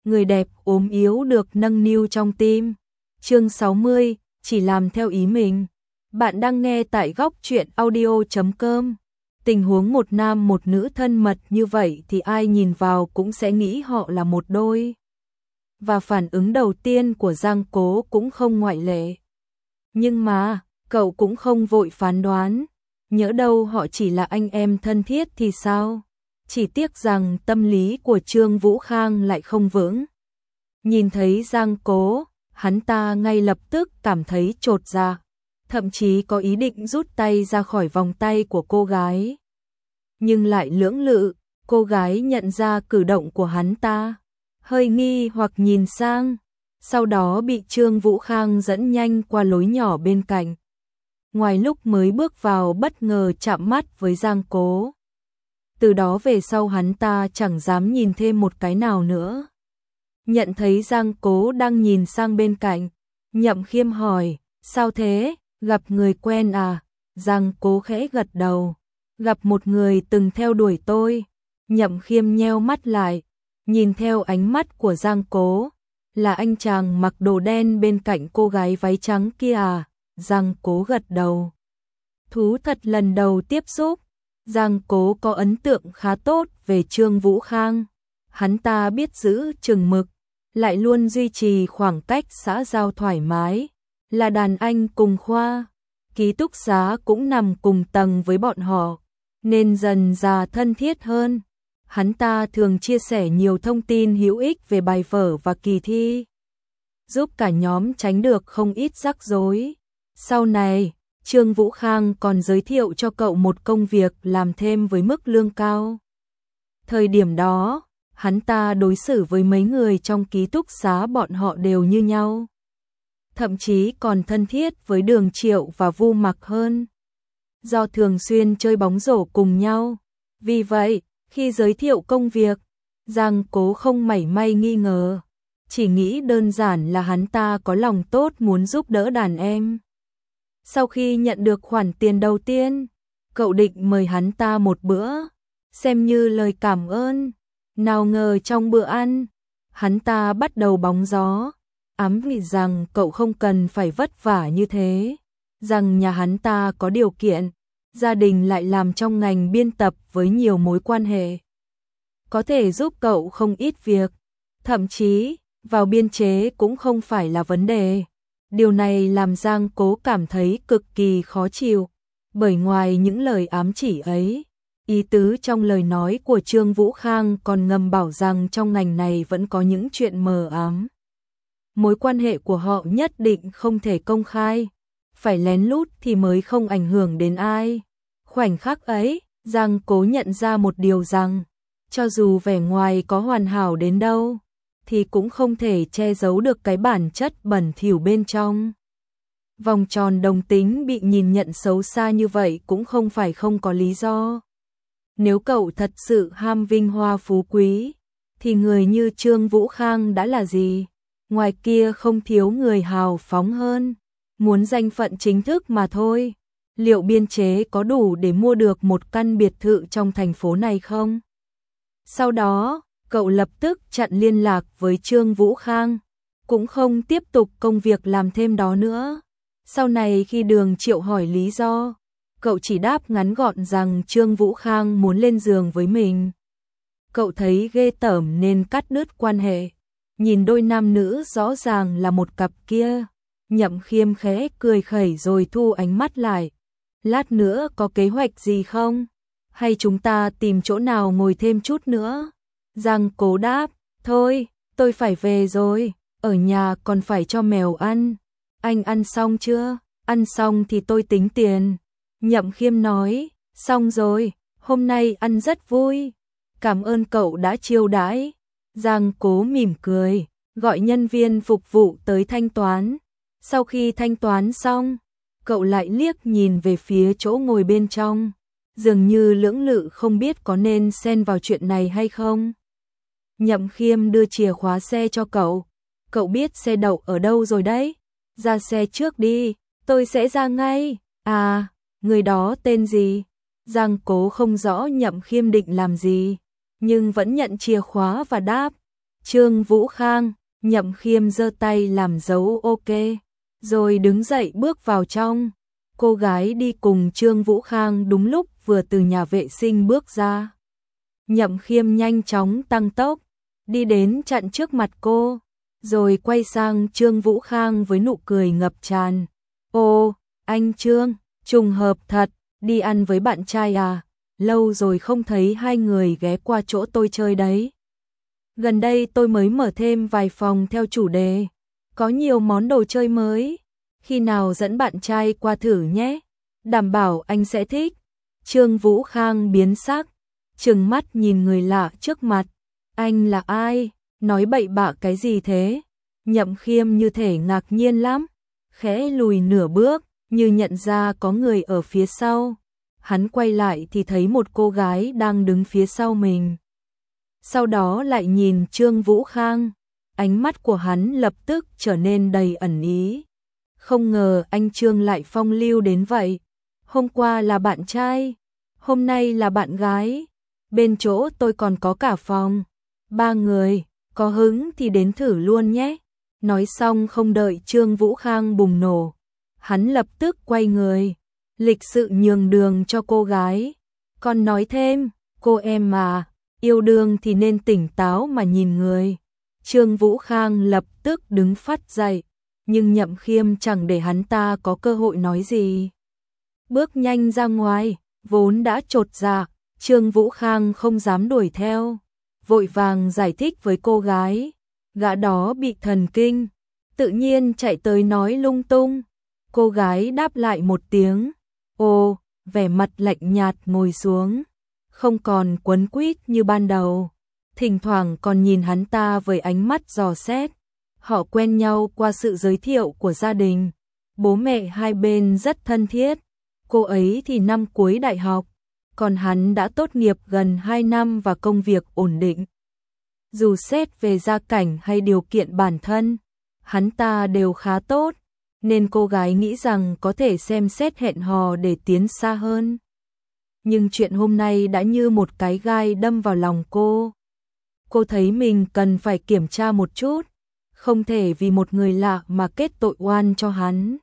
người đẹp ốm yếu được nâng niu trong tim. Chương 60, chỉ làm theo ý mình. Bạn đang nghe tại góc truyện audio.com. Tình huống một nam một nữ thân mật như vậy thì ai nhìn vào cũng sẽ nghĩ họ là một đôi. Và phản ứng đầu tiên của Giang Cố cũng không ngoại lệ. Nhưng mà, cậu cũng không vội phán đoán. Nhỡ đâu họ chỉ là anh em thân thiết thì sao? Chỉ tiếc rằng tâm lý của Trương Vũ Khang lại không vững. Nhìn thấy Giang Cố, hắn ta ngay lập tức cảm thấy chột dạ, thậm chí có ý định rút tay ra khỏi vòng tay của cô gái. Nhưng lại lưỡng lự, cô gái nhận ra cử động của hắn ta, hơi nghi hoặc nhìn sang, sau đó bị Trương Vũ Khang dẫn nhanh qua lối nhỏ bên cạnh. Ngoài lúc mới bước vào bất ngờ chạm mắt với Giang Cố. Từ đó về sau hắn ta chẳng dám nhìn thêm một cái nào nữa. Nhận thấy Giang Cố đang nhìn sang bên cạnh, Nhậm Khiêm hỏi, sao thế, gặp người quen à? Giang Cố khẽ gật đầu, gặp một người từng theo đuổi tôi. Nhậm Khiêm nheo mắt lại, nhìn theo ánh mắt của Giang Cố, là anh chàng mặc đồ đen bên cạnh cô gái váy trắng kia à? Giang Cố gật đầu. Thú thật lần đầu tiếp xúc, Giang Cố có ấn tượng khá tốt về Trương Vũ Khang. Hắn ta biết giữ chừng mực, lại luôn duy trì khoảng cách xã giao thoải mái, là đàn anh cùng khoa, ký túc xá cũng nằm cùng tầng với bọn họ, nên dần dà thân thiết hơn. Hắn ta thường chia sẻ nhiều thông tin hữu ích về bài vở và kỳ thi, giúp cả nhóm tránh được không ít rắc rối. Sau này, Trương Vũ Khang còn giới thiệu cho cậu một công việc làm thêm với mức lương cao. Thời điểm đó, hắn ta đối xử với mấy người trong ký túc xá bọn họ đều như nhau. Thậm chí còn thân thiết với Đường Triệu và Vu Mặc hơn. Do thường xuyên chơi bóng rổ cùng nhau. Vì vậy, khi giới thiệu công việc, Giang Cố không mảy may nghi ngờ. Chỉ nghĩ đơn giản là hắn ta có lòng tốt muốn giúp đỡ đàn em. Sau khi nhận được khoản tiền đầu tiên, cậu định mời hắn ta một bữa, xem như lời cảm ơn. Nào ngờ trong bữa ăn, hắn ta bắt đầu bóng gió, ám chỉ rằng cậu không cần phải vất vả như thế, rằng nhà hắn ta có điều kiện, gia đình lại làm trong ngành biên tập với nhiều mối quan hệ, có thể giúp cậu không ít việc, thậm chí vào biên chế cũng không phải là vấn đề. Điều này làm Giang Cố cảm thấy cực kỳ khó chịu, bởi ngoài những lời ám chỉ ấy, ý tứ trong lời nói của Trương Vũ Khang còn ngầm bảo rằng trong ngành này vẫn có những chuyện mờ ám. Mối quan hệ của họ nhất định không thể công khai, phải lén lút thì mới không ảnh hưởng đến ai. Khoảnh khắc ấy, Giang Cố nhận ra một điều rằng, cho dù vẻ ngoài có hoàn hảo đến đâu, thì cũng không thể che giấu được cái bản chất bẩn thỉu bên trong. Vòng tròn đồng tính bị nhìn nhận xấu xa như vậy cũng không phải không có lý do. Nếu cậu thật sự ham vinh hoa phú quý, thì người như Trương Vũ Khang đã là gì? Ngoài kia không thiếu người hào phóng hơn, muốn danh phận chính thức mà thôi. Liệu biên chế có đủ để mua được một căn biệt thự trong thành phố này không? Sau đó, cậu lập tức chặn liên lạc với Trương Vũ Khang, cũng không tiếp tục công việc làm thêm đó nữa. Sau này khi Đường Triệu hỏi lý do, cậu chỉ đáp ngắn gọn rằng Trương Vũ Khang muốn lên giường với mình. Cậu thấy ghê tởm nên cắt đứt quan hệ. Nhìn đôi nam nữ rõ ràng là một cặp kia, Nhậm Khiêm khẽ cười khẩy rồi thu ánh mắt lại. Lát nữa có kế hoạch gì không? Hay chúng ta tìm chỗ nào ngồi thêm chút nữa? Giang Cố đáp, thôi, tôi phải về rồi, ở nhà còn phải cho mèo ăn. Anh ăn xong chưa? Ăn xong thì tôi tính tiền. Nhậm Khiêm nói, xong rồi, hôm nay ăn rất vui. Cảm ơn cậu đã chiêu đãi. Giang Cố mỉm cười, gọi nhân viên phục vụ tới thanh toán. Sau khi thanh toán xong, cậu lại liếc nhìn về phía chỗ ngồi bên trong, dường như lưỡng lự không biết có nên xen vào chuyện này hay không. Nhậm Khiêm đưa chìa khóa xe cho cậu. Cậu biết xe đậu ở đâu rồi đấy. Ra xe trước đi, tôi sẽ ra ngay. À, người đó tên gì? Giang Cố không rõ Nhậm Khiêm định làm gì, nhưng vẫn nhận chìa khóa và đáp. Trương Vũ Khang, Nhậm Khiêm giơ tay làm dấu ok, rồi đứng dậy bước vào trong. Cô gái đi cùng Trương Vũ Khang đúng lúc vừa từ nhà vệ sinh bước ra. Nhậm Khiêm nhanh chóng tăng tốc, đi đến chặn trước mặt cô, rồi quay sang Trương Vũ Khang với nụ cười ngập tràn. Ô, anh Trương, trùng hợp thật, đi ăn với bạn trai à? Lâu rồi không thấy hai người ghé qua chỗ tôi chơi đấy. Gần đây tôi mới mở thêm vài phòng theo chủ đề, có nhiều món đồ chơi mới. Khi nào dẫn bạn trai qua thử nhé, đảm bảo anh sẽ thích. Trương Vũ Khang biến sắc, trừng mắt nhìn người lạ trước mặt. Anh là ai? Nói bậy bạ cái gì thế? Nhậm Khiêm như thể ngạc nhiên lắm, khẽ lùi nửa bước, như nhận ra có người ở phía sau. Hắn quay lại thì thấy một cô gái đang đứng phía sau mình. Sau đó lại nhìn Trương Vũ Khang, ánh mắt của hắn lập tức trở nên đầy ẩn ý. Không ngờ anh Trương lại phong lưu đến vậy. Hôm qua là bạn trai, hôm nay là bạn gái. Bên chỗ tôi còn có cả phòng, 3 người, có hứng thì đến thử luôn nhé. Nói xong không đợi Trương Vũ Khang bùng nổ, hắn lập tức quay người, lịch sự nhường đường cho cô gái. Còn nói thêm, cô em mà, yêu đương thì nên tỉnh táo mà nhìn người. Trương Vũ Khang lập tức đứng phắt dậy, nhưng Nhậm Khiêm chẳng để hắn ta có cơ hội nói gì. Bước nhanh ra ngoài, vốn đã chột dạ, Trương Vũ Khang không dám đuổi theo, vội vàng giải thích với cô gái. Gã đó bị thần kinh, tự nhiên chạy tới nói lung tung. Cô gái đáp lại một tiếng, ồ, vẻ mặt lạnh nhạt ngồi xuống, không còn quấn quýt như ban đầu, thỉnh thoảng còn nhìn hắn ta với ánh mắt dò xét. Họ quen nhau qua sự giới thiệu của gia đình, bố mẹ hai bên rất thân thiết. Cô ấy thì năm cuối đại học, còn hắn đã tốt nghiệp gần 2 năm và công việc ổn định. Dù xét về gia cảnh hay điều kiện bản thân, hắn ta đều khá tốt, nên cô gái nghĩ rằng có thể xem xét hẹn hò để tiến xa hơn. Nhưng chuyện hôm nay đã như một cái gai đâm vào lòng cô. Cô thấy mình cần phải kiểm tra một chút, không thể vì một người lạ mà kết tội oan cho hắn.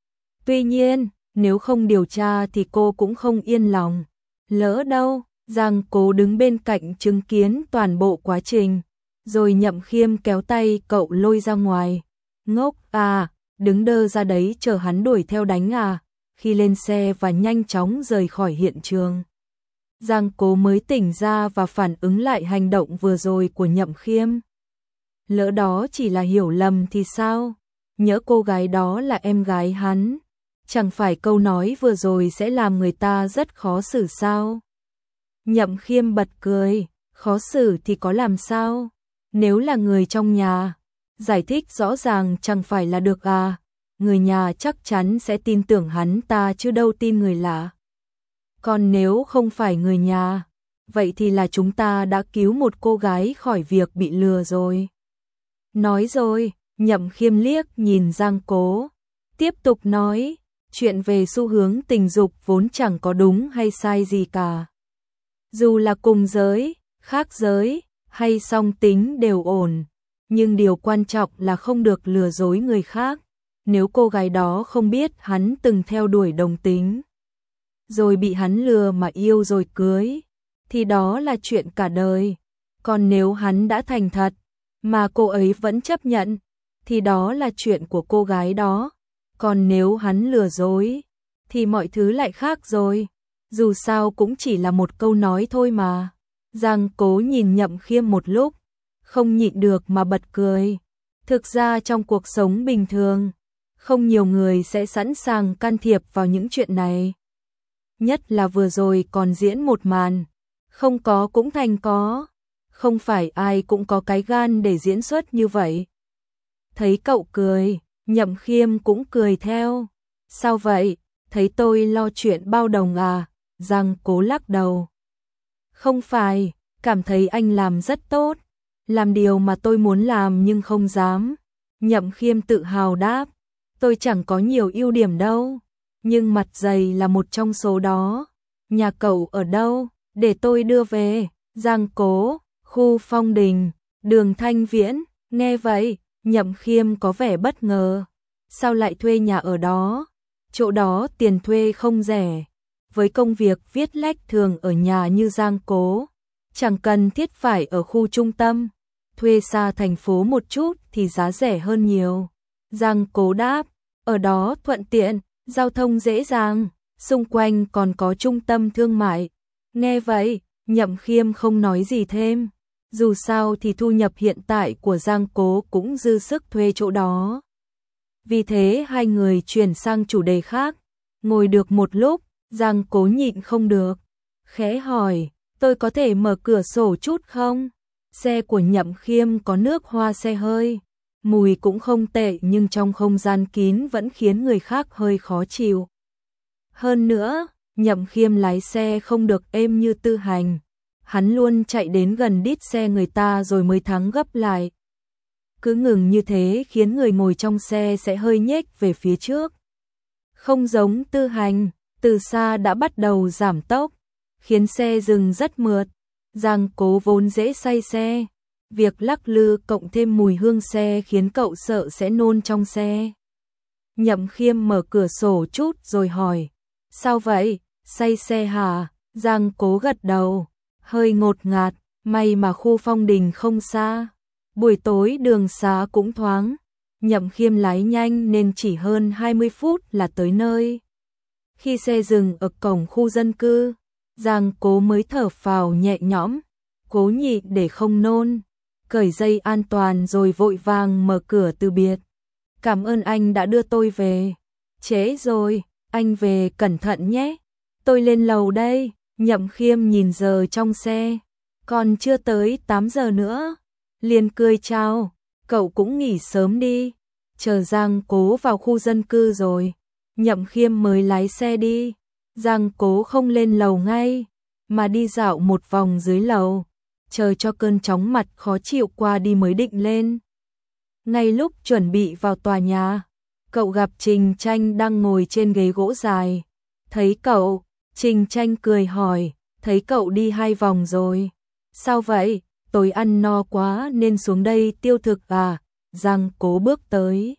Tuy nhiên, nếu không điều tra thì cô cũng không yên lòng. Lỡ đâu, Giang Cố đứng bên cạnh chứng kiến toàn bộ quá trình, rồi Nhậm Khiêm kéo tay cậu lôi ra ngoài. Ngốc à, đứng đơ ra đấy chờ hắn đuổi theo đánh à? Khi lên xe và nhanh chóng rời khỏi hiện trường, Giang Cố mới tỉnh ra và phản ứng lại hành động vừa rồi của Nhậm Khiêm. Lỡ đó chỉ là hiểu lầm thì sao? Nhỡ cô gái đó là em gái hắn, chẳng phải câu nói vừa rồi sẽ làm người ta rất khó xử sao? Nhậm Khiêm bật cười, khó xử thì có làm sao? Nếu là người trong nhà, giải thích rõ ràng chẳng phải là được à? Người nhà chắc chắn sẽ tin tưởng hắn ta chứ đâu tin người lạ. Còn nếu không phải người nhà, vậy thì là chúng ta đã cứu một cô gái khỏi việc bị lừa rồi. Nói rồi, Nhậm Khiêm liếc nhìn Giang Cố, tiếp tục nói, chuyện về xu hướng tình dục vốn chẳng có đúng hay sai gì cả. Dù là cùng giới, khác giới, hay song tính đều ổn, nhưng điều quan trọng là không được lừa dối người khác. Nếu cô gái đó không biết hắn từng theo đuổi đồng tính, rồi bị hắn lừa mà yêu rồi cưới, thì đó là chuyện cả đời. Còn nếu hắn đã thành thật, mà cô ấy vẫn chấp nhận, thì đó là chuyện của cô gái đó. Còn nếu hắn lừa dối, thì mọi thứ lại khác rồi. Dù sao cũng chỉ là một câu nói thôi mà. Giang Cố nhìn Nhậm Khiêm một lúc, không nhịn được mà bật cười. Thực ra trong cuộc sống bình thường, không nhiều người sẽ sẵn sàng can thiệp vào những chuyện này. Nhất là vừa rồi còn diễn một màn, không có cũng thành có. Không phải ai cũng có cái gan để diễn xuất như vậy. Thấy cậu cười, Nhậm Khiêm cũng cười theo. Sao vậy? Thấy tôi lo chuyện bao đồng à? Giang Cố lắc đầu. Không phải, cảm thấy anh làm rất tốt. Làm điều mà tôi muốn làm nhưng không dám. Nhậm Khiêm tự hào đáp. Tôi chẳng có nhiều ưu điểm đâu, nhưng mặt dày là một trong số đó. Nhà cậu ở đâu? Để tôi đưa về. Giang Cố, khu Phong Đình. Đường Thanh Viễn, nghe vậy, Nhậm Khiêm có vẻ bất ngờ. Sao lại thuê nhà ở đó? Chỗ đó tiền thuê không rẻ. Với công việc viết lách thường ở nhà như Giang Cố, chẳng cần thiết phải ở khu trung tâm. Thuê xa thành phố một chút thì giá rẻ hơn nhiều. Giang Cố đáp, ở đó thuận tiện, giao thông dễ dàng, xung quanh còn có trung tâm thương mại. Nghe vậy, Nhậm Khiêm không nói gì thêm. Dù sao thì thu nhập hiện tại của Giang Cố cũng dư sức thuê chỗ đó. Vì thế hai người chuyển sang chủ đề khác. Ngồi được một lúc, Giang Cố nhịn không được. Khẽ hỏi, tôi có thể mở cửa sổ chút không? Xe của Nhậm Khiêm có nước hoa xe hơi. Mùi cũng không tệ nhưng trong không gian kín vẫn khiến người khác hơi khó chịu. Hơn nữa, Nhậm Khiêm lái xe không được êm như Tư Hành. Hắn luôn chạy đến gần đít xe người ta rồi mới thắng gấp lại. Cứ ngừng như thế khiến người ngồi trong xe sẽ hơi nhếch về phía trước. Không giống Tư Hành, từ xa đã bắt đầu giảm tốc, khiến xe dừng rất mượt. Giang Cố vốn dễ say xe. Việc lắc lư cộng thêm mùi hương xe khiến cậu sợ sẽ nôn trong xe. Nhậm Khiêm mở cửa sổ chút rồi hỏi, sao vậy, say xe hả? Giang Cố gật đầu, hơi ngột ngạt, may mà khu Phong Đình không xa. Buổi tối đường xá cũng thoáng, Nhậm Khiêm lái nhanh nên chỉ hơn 20 phút là tới nơi. Khi xe dừng ở cổng khu dân cư, Giang Cố mới thở phào nhẹ nhõm, cố nhịn để không nôn, cởi dây an toàn rồi vội vàng mở cửa từ biệt. Cảm ơn anh đã đưa tôi về. Trễ rồi, anh về cẩn thận nhé. Tôi lên lầu đây. Nhậm Khiêm nhìn giờ trong xe, còn chưa tới 8 giờ nữa. Liền cười chào, cậu cũng nghỉ sớm đi. Chờ Giang Cố vào khu dân cư rồi, Nhậm Khiêm mới lái xe đi. Giang Cố không lên lầu ngay, mà đi dạo một vòng dưới lầu, chờ cho cơn chóng mặt khó chịu qua đi mới định lên. Ngay lúc chuẩn bị vào tòa nhà, cậu gặp Trình Tranh đang ngồi trên ghế gỗ dài. Thấy cậu, Trình Tranh cười hỏi, thấy cậu đi 2 vòng rồi. Sao vậy, tối ăn no quá nên xuống đây tiêu thực à? Giang Cố bước tới.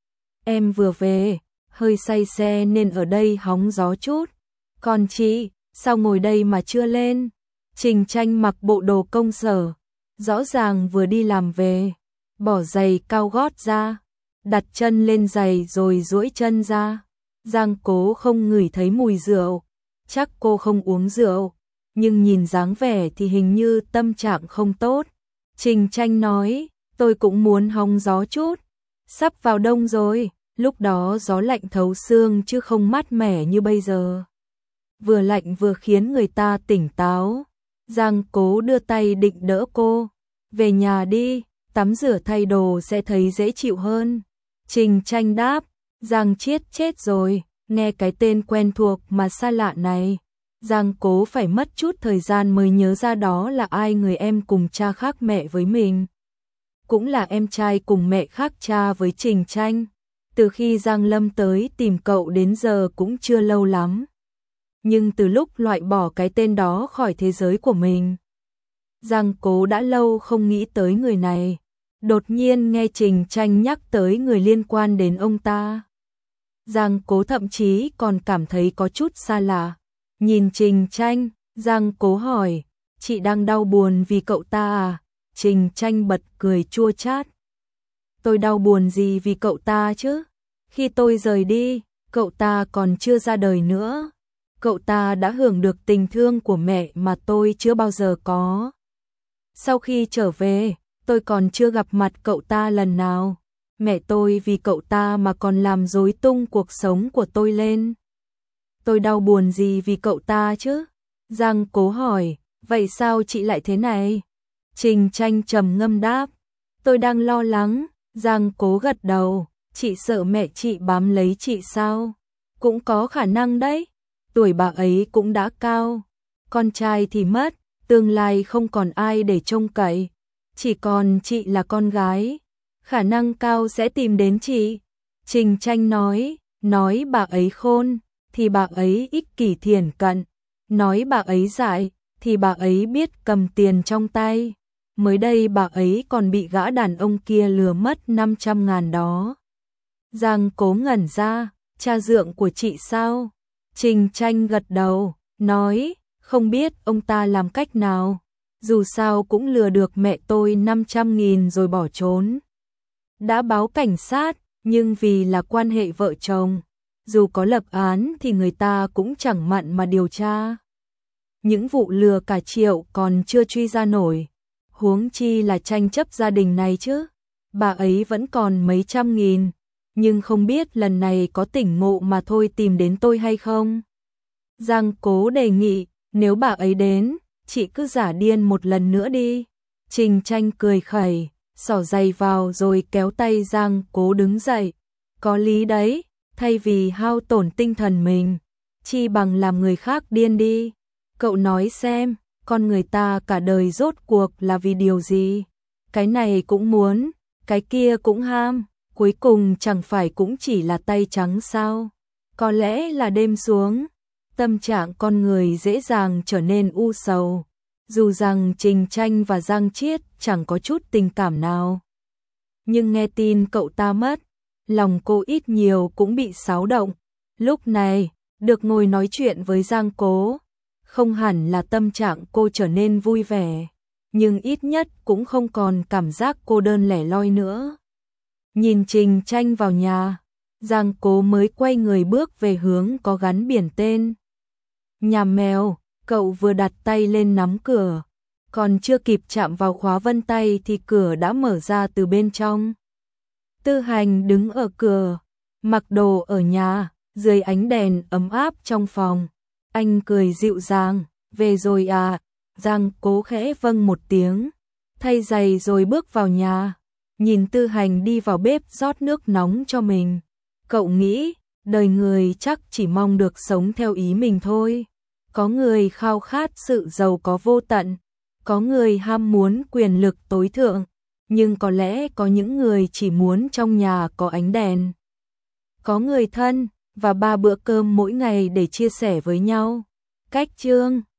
Em vừa về, hơi say xe nên ở đây hóng gió chút. Còn chị, sao ngồi đây mà chưa lên? Trình Tranh mặc bộ đồ công sở, rõ ràng vừa đi làm về, bỏ giày cao gót ra, đặt chân lên giày rồi duỗi chân ra. Giang Cố không ngửi thấy mùi rượu, chắc cô không uống rượu, nhưng nhìn dáng vẻ thì hình như tâm trạng không tốt. Trình Tranh nói, tôi cũng muốn hóng gió chút, sắp vào đông rồi, lúc đó gió lạnh thấu xương chứ không mát mẻ như bây giờ. Vừa lạnh vừa khiến người ta tỉnh táo. Giang Cố đưa tay định đỡ cô, về nhà đi, tắm rửa thay đồ sẽ thấy dễ chịu hơn. Trình Tranh đáp, Giang Chiết chết rồi, nghe cái tên quen thuộc mà xa lạ này. Giang Cố phải mất chút thời gian mới nhớ ra đó là ai, người em cùng cha khác mẹ với mình. Cũng là em trai cùng mẹ khác cha với Trình Tranh. Từ khi Giang Lâm tới tìm cậu đến giờ cũng chưa lâu lắm. Nhưng từ lúc loại bỏ cái tên đó khỏi thế giới của mình, Giang Cố đã lâu không nghĩ tới người này. Đột nhiên nghe Trình Tranh nhắc tới người liên quan đến ông ta, Giang Cố thậm chí còn cảm thấy có chút xa lạ. Nhìn Trình Tranh, Giang Cố hỏi, chị đang đau buồn vì cậu ta à? Trình Tranh bật cười chua chát. Tôi đau buồn gì vì cậu ta chứ? Khi tôi rời đi, cậu ta còn chưa ra đời nữa. Cậu ta đã hưởng được tình thương của mẹ mà tôi chưa bao giờ có. Sau khi trở về, tôi còn chưa gặp mặt cậu ta lần nào. Mẹ tôi vì cậu ta mà còn làm rối tung cuộc sống của tôi lên. Tôi đau buồn gì vì cậu ta chứ? Giang Cố hỏi, vậy sao chị lại thế này? Trình Tranh trầm ngâm đáp, tôi đang lo lắng. Giang Cố gật đầu, chị sợ mẹ chị bám lấy chị sao? Cũng có khả năng đấy, tuổi bà ấy cũng đã cao. Con trai thì mất, tương lai không còn ai để trông cậy. Chỉ còn chị là con gái, khả năng cao sẽ tìm đến chị. Trình Tranh nói bà ấy khôn, thì bà ấy ích kỷ thiển cận. Nói bà ấy dại, thì bà ấy biết cầm tiền trong tay. mới đây bà ấy còn bị gã đàn ông kia lừa mất 500.000 đó. Giang Cố ngẩn ra, cha dượng của chị sao? Trình Tranh gật đầu, nói, không biết ông ta làm cách nào, dù sao cũng lừa được mẹ tôi 500.000 rồi bỏ trốn. Đã báo cảnh sát, nhưng vì là quan hệ vợ chồng, dù có lập án thì người ta cũng chẳng mặn mà điều tra. Những vụ lừa cả triệu còn chưa truy ra nổi, huống chi là tranh chấp gia đình này chứ. Bà ấy vẫn còn mấy trăm nghìn, nhưng không biết lần này có tỉnh ngộ mà thôi tìm đến tôi hay không. Giang Cố đề nghị, nếu bà ấy đến, chị cứ giả điên một lần nữa đi. Trình Tranh cười khẩy, xỏ giày vào rồi kéo tay Giang Cố đứng dậy. Có lý đấy, thay vì hao tổn tinh thần mình, chi bằng làm người khác điên đi. Cậu nói xem, con người ta cả đời rốt cuộc là vì điều gì? Cái này cũng muốn, cái kia cũng ham, cuối cùng chẳng phải cũng chỉ là tay trắng sao? Có lẽ là đêm xuống, tâm trạng con người dễ dàng trở nên u sầu. Dù rằng Trình Tranh và Giang Chiết chẳng có chút tình cảm nào, nhưng nghe tin cậu ta mất, lòng cô ít nhiều cũng bị xáo động. Lúc này, được ngồi nói chuyện với Giang Cố, không hẳn là tâm trạng cô trở nên vui vẻ, nhưng ít nhất cũng không còn cảm giác cô đơn lẻ loi nữa. Nhìn Trình Tranh vào nhà, Giang Cố mới quay người bước về hướng có gắn biển tên nhà mèo. Cậu vừa đặt tay lên nắm cửa, còn chưa kịp chạm vào khóa vân tay thì cửa đã mở ra từ bên trong. Tư Hành đứng ở cửa, mặc đồ ở nhà, dưới ánh đèn ấm áp trong phòng. Anh cười dịu dàng, về rồi à? Giang Cố khẽ vâng một tiếng, thay giày rồi bước vào nhà. Nhìn Tư Hành đi vào bếp rót nước nóng cho mình, cậu nghĩ, đời người chắc chỉ mong được sống theo ý mình thôi. Có người khao khát sự giàu có vô tận, có người ham muốn quyền lực tối thượng, nhưng có lẽ có những người chỉ muốn trong nhà có ánh đèn, có người thân và 3 bữa cơm mỗi ngày để chia sẻ với nhau. Cách chương